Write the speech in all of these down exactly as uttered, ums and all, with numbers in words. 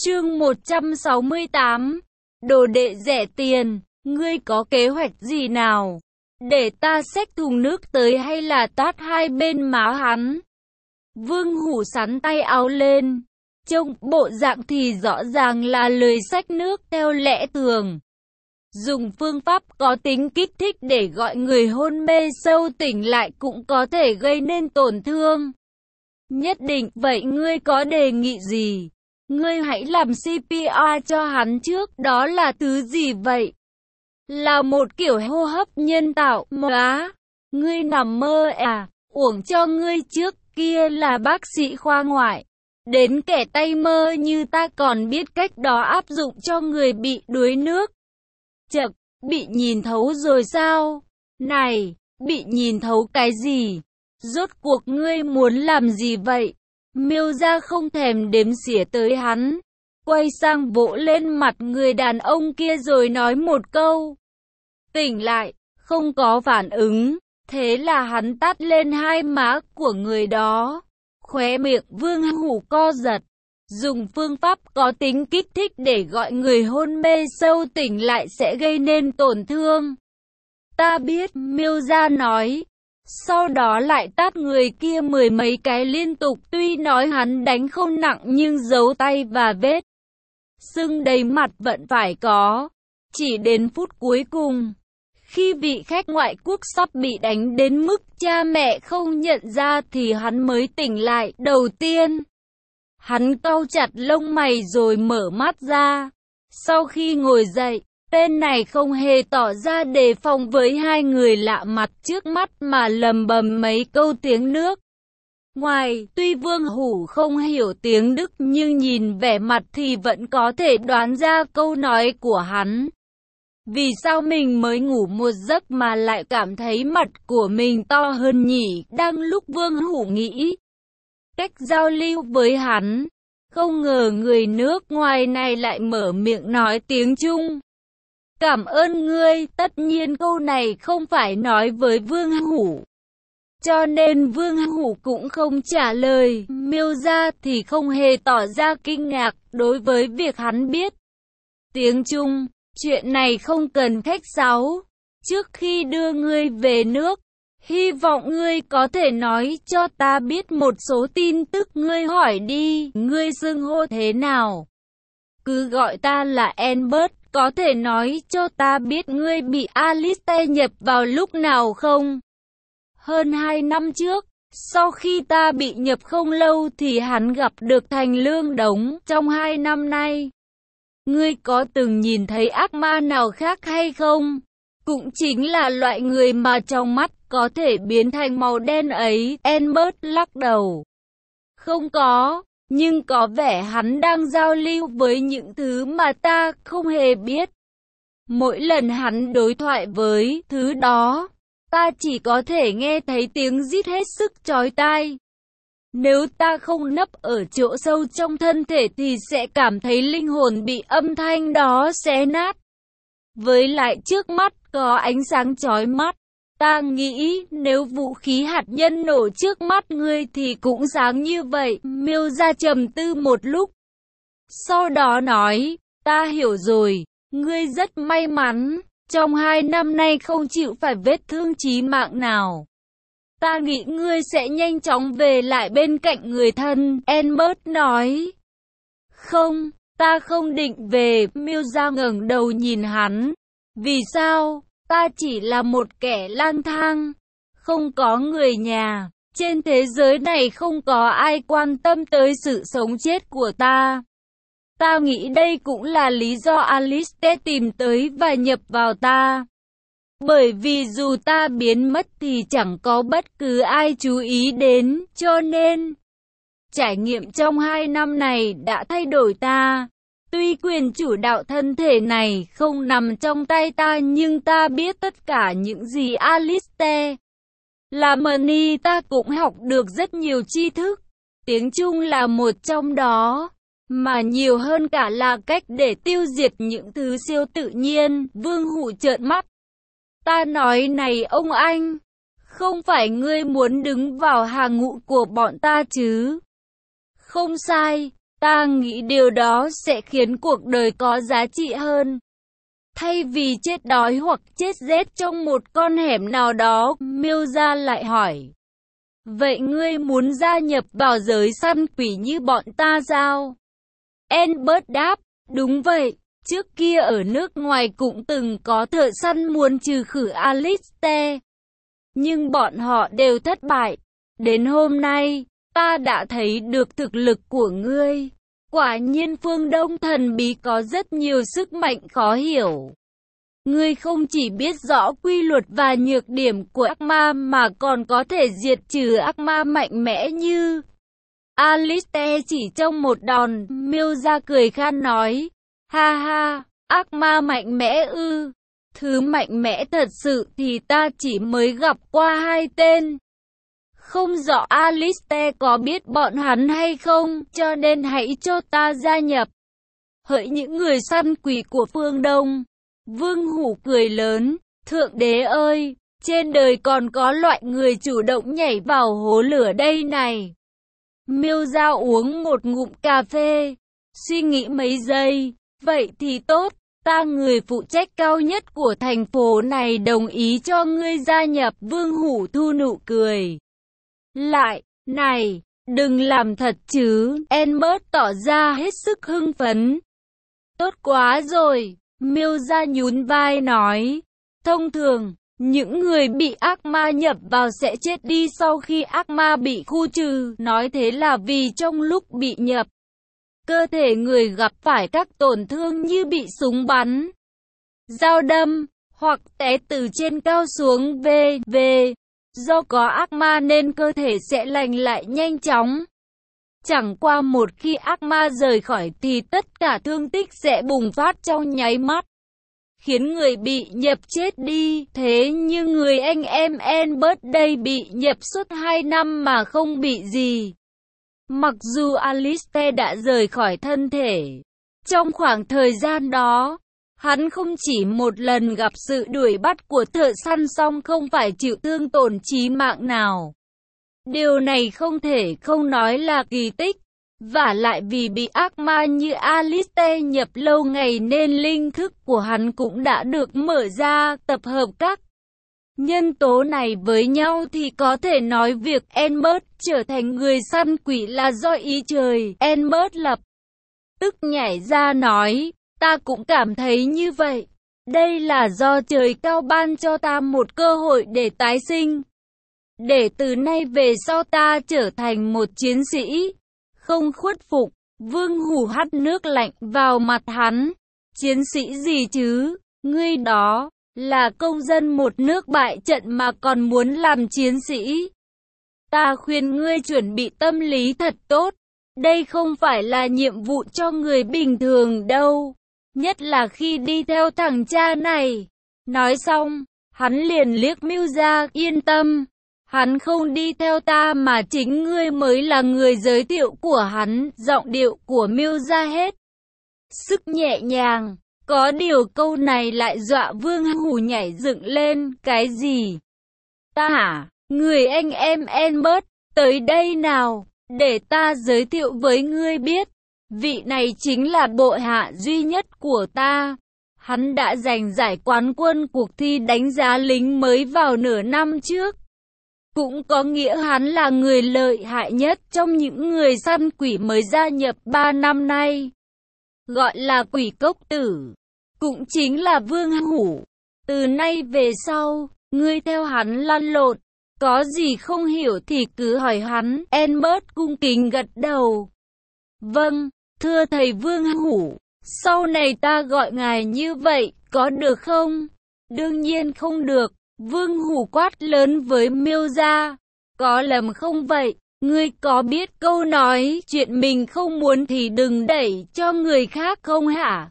Chương một trăm sáu mươi tám. Đồ đệ rẻ tiền, ngươi có kế hoạch gì nào? Để ta xách thùng nước tới hay là tát hai bên má hắn? Vương Hủ sắn tay áo lên, trông bộ dạng thì rõ ràng là lời xách nước theo lẽ thường. Dùng phương pháp có tính kích thích để gọi người hôn mê sâu tỉnh lại cũng có thể gây nên tổn thương. Nhất định, vậy ngươi có đề nghị gì? Ngươi hãy làm xê pê rờ cho hắn trước, đó là thứ gì vậy? Là một kiểu hô hấp nhân tạo, á. Ngươi nằm mơ à, uổng cho ngươi trước kia là bác sĩ khoa ngoại. Đến kẻ tay mơ như ta còn biết cách đó áp dụng cho người bị đuối nước. Chậc, bị nhìn thấu rồi sao? Này, bị nhìn thấu cái gì? Rốt cuộc ngươi muốn làm gì vậy? Miêu Gia không thèm đếm xỉa tới hắn, quay sang vỗ lên mặt người đàn ông kia rồi nói một câu. Tỉnh lại, không có phản ứng, thế là hắn tát lên hai má của người đó. Khóe miệng Vương Hủ co giật, dùng phương pháp có tính kích thích để gọi người hôn mê sâu tỉnh lại sẽ gây nên tổn thương. Ta biết, Miêu Gia nói. Sau đó lại tát người kia mười mấy cái liên tục, tuy nói hắn đánh không nặng nhưng dấu tay và vết sưng đầy mặt vẫn phải có. Chỉ đến phút cuối cùng, khi vị khách ngoại quốc sắp bị đánh đến mức cha mẹ không nhận ra thì hắn mới tỉnh lại. Đầu tiên, hắn cau chặt lông mày rồi mở mắt ra. Sau khi ngồi dậy, tên này không hề tỏ ra đề phòng với hai người lạ mặt trước mắt mà lầm bầm mấy câu tiếng nước. Ngoài, tuy Vương Hủ không hiểu tiếng Đức nhưng nhìn vẻ mặt thì vẫn có thể đoán ra câu nói của hắn. Vì sao mình mới ngủ một giấc mà lại cảm thấy mặt của mình to hơn nhỉ? Đang lúc Vương Hủ nghĩ cách giao lưu với hắn, không ngờ người nước ngoài này lại mở miệng nói tiếng Trung. Cảm ơn ngươi, tất nhiên câu này không phải nói với Vương Hủ. Cho nên Vương Hủ cũng không trả lời. Miêu Gia thì không hề tỏ ra kinh ngạc đối với việc hắn biết tiếng Trung. Chuyện này không cần khách sáo. Trước khi đưa ngươi về nước, hy vọng ngươi có thể nói cho ta biết một số tin tức. Ngươi hỏi đi, ngươi xưng hô thế nào? Cứ gọi ta là Albert. Có thể nói cho ta biết ngươi bị Alistair nhập vào lúc nào không? Hơn hai năm trước, sau khi ta bị nhập không lâu thì hắn gặp được Thành Lương Đống. Trong hai năm nay, ngươi có từng nhìn thấy ác ma nào khác hay không? Cũng chính là loại người mà trong mắt có thể biến thành màu đen ấy. Albert lắc đầu. Không có. Nhưng có vẻ hắn đang giao lưu với những thứ mà ta không hề biết. Mỗi lần hắn đối thoại với thứ đó, ta chỉ có thể nghe thấy tiếng rít hết sức chói tai. Nếu ta không nấp ở chỗ sâu trong thân thể thì sẽ cảm thấy linh hồn bị âm thanh đó xé nát. Với lại trước mắt có ánh sáng chói mắt. Ta nghĩ nếu vũ khí hạt nhân nổ trước mắt ngươi thì cũng sáng như vậy. Miêu Gia trầm tư một lúc, sau đó nói, ta hiểu rồi, ngươi rất may mắn, trong hai năm nay không chịu phải vết thương chí mạng nào. Ta nghĩ ngươi sẽ nhanh chóng về lại bên cạnh người thân. Albert nói, không, ta không định về. Miêu Gia ngẩng đầu nhìn hắn, vì sao? Ta chỉ là một kẻ lang thang, không có người nhà. Trên thế giới này không có ai quan tâm tới sự sống chết của ta. Ta nghĩ đây cũng là lý do Alistair tìm tới và nhập vào ta. Bởi vì dù ta biến mất thì chẳng có bất cứ ai chú ý đến, cho nên trải nghiệm trong hai năm này đã thay đổi ta. Tuy quyền chủ đạo thân thể này không nằm trong tay ta nhưng ta biết tất cả những gì Alistair làm. Money ta cũng học được rất nhiều tri thức. Tiếng Trung là một trong đó, mà nhiều hơn cả là cách để tiêu diệt những thứ siêu tự nhiên. Vương Hủ trợn mắt. Ta nói này ông anh, không phải ngươi muốn đứng vào hàng ngũ của bọn ta chứ? Không sai. Ta nghĩ điều đó sẽ khiến cuộc đời có giá trị hơn. Thay vì chết đói hoặc chết rét trong một con hẻm nào đó, Milza lại hỏi. Vậy ngươi muốn gia nhập vào giới săn quỷ như bọn ta sao? Albert đáp, đúng vậy. Trước kia ở nước ngoài cũng từng có thợ săn muốn trừ khử Alistair. Nhưng bọn họ đều thất bại. Đến hôm nay, ta đã thấy được thực lực của ngươi. Quả nhiên phương Đông thần bí có rất nhiều sức mạnh khó hiểu. Ngươi không chỉ biết rõ quy luật và nhược điểm của ác ma mà còn có thể diệt trừ ác ma mạnh mẽ như... Alistair chỉ trong một đòn, Milza cười khan nói. Ha ha, ác ma mạnh mẽ ư. Thứ mạnh mẽ thật sự thì ta chỉ mới gặp qua hai tên. Không rõ Alistair có biết bọn hắn hay không, cho nên hãy cho ta gia nhập. Hỡi những người săn quỷ của phương Đông. Vương Hủ cười lớn, thượng đế ơi, trên đời còn có loại người chủ động nhảy vào hố lửa đây này. Milza uống một ngụm cà phê, suy nghĩ mấy giây, vậy thì tốt, ta người phụ trách cao nhất của thành phố này đồng ý cho ngươi gia nhập. Vương Hủ thu nụ cười. Lại, này, đừng làm thật chứ, Albert tỏ ra hết sức hưng phấn. Tốt quá rồi. Milza nhún vai nói, thông thường, những người bị ác ma nhập vào sẽ chết đi sau khi ác ma bị khu trừ, nói thế là vì trong lúc bị nhập, cơ thể người gặp phải các tổn thương như bị súng bắn, dao đâm, hoặc té từ trên cao xuống vân vân. Do có ác ma nên cơ thể sẽ lành lại nhanh chóng. Chẳng qua một khi ác ma rời khỏi thì tất cả thương tích sẽ bùng phát trong nháy mắt, khiến người bị nhập chết đi. Thế nhưng người anh em Albert đây bị nhập suốt hai năm mà không bị gì. Mặc dù Alistair đã rời khỏi thân thể, trong khoảng thời gian đó, hắn không chỉ một lần gặp sự đuổi bắt của thợ săn song không phải chịu thương tổn chí mạng nào. Điều này không thể không nói là kỳ tích, vả lại vì bị ác ma như Alistair nhập lâu ngày nên linh thức của hắn cũng đã được mở ra. Tập hợp các nhân tố này với nhau thì có thể nói việc Albert trở thành người săn quỷ là do ý trời. Albert lập tức nhảy ra nói, ta cũng cảm thấy như vậy. Đây là do trời cao ban cho ta một cơ hội để tái sinh. Để từ nay về sau ta trở thành một chiến sĩ, không khuất phục. Vương Hủ hắt nước lạnh vào mặt hắn. Chiến sĩ gì chứ? Ngươi đó là công dân một nước bại trận mà còn muốn làm chiến sĩ. Ta khuyên ngươi chuẩn bị tâm lý thật tốt. Đây không phải là nhiệm vụ cho người bình thường đâu. Nhất là khi đi theo thằng cha này. Nói xong, hắn liền liếc Milza, yên tâm. Hắn không đi theo ta mà chính ngươi mới là người giới thiệu của hắn. Giọng điệu của Milza hết sức nhẹ nhàng. Có điều câu này lại dọa Vương Hủ nhảy dựng lên. Cái gì? Ta hả? Người anh em Albert, tới đây nào, để ta giới thiệu với ngươi biết. Vị này chính là bộ hạ duy nhất của ta. Hắn đã giành giải quán quân cuộc thi đánh giá lính mới vào nửa năm trước. Cũng có nghĩa hắn là người lợi hại nhất trong những người săn quỷ mới gia nhập ba năm nay. Gọi là quỷ cốc tử. Cũng chính là Vương Hủ. Từ nay về sau, ngươi theo hắn lăn lộn. Có gì không hiểu thì cứ hỏi hắn. Albert cung kính gật đầu. Vâng, thưa thầy Vương Hủ. Sau này ta gọi ngài như vậy, có được không? Đương nhiên không được. Vương Hủ quát lớn với Milza. Có lầm không vậy? Ngươi có biết câu nói chuyện mình không muốn thì đừng đẩy cho người khác không hả?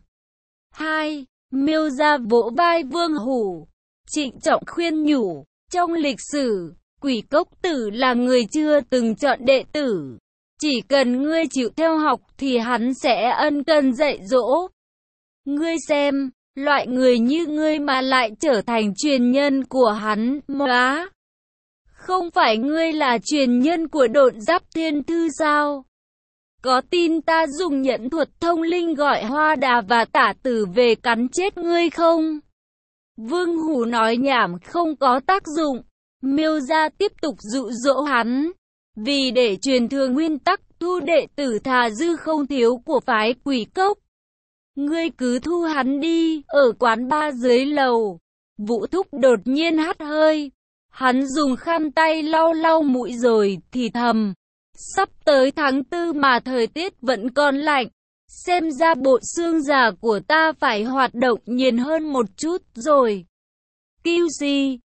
Hai. Milza vỗ vai Vương Hủ, trịnh trọng khuyên nhủ. Trong lịch sử, quỷ cốc tử là người chưa từng chọn đệ tử. Chỉ cần ngươi chịu theo học thì hắn sẽ ân cần dạy dỗ. Ngươi xem, loại người như ngươi mà lại trở thành truyền nhân của hắn, móa. Không phải ngươi là truyền nhân của độn giáp thiên thư sao? Có tin ta dùng nhẫn thuật thông linh gọi Hoa Đà và Tả Tử về cắn chết ngươi không? Vương Hủ nói nhảm không có tác dụng. Miêu gia tiếp tục dụ dỗ hắn. Vì để truyền thừa nguyên tắc thu đệ tử thà dư không thiếu của phái Quỷ Cốc. Ngươi cứ thu hắn đi. Ở quán ba dưới lầu, Vũ Thúc đột nhiên hắt hơi. Hắn dùng khăn tay lau lau mũi rồi thì thầm. Sắp tới tháng tư mà thời tiết vẫn còn lạnh. Xem ra bộ xương già của ta phải hoạt động nhiều hơn một chút rồi. kiu xi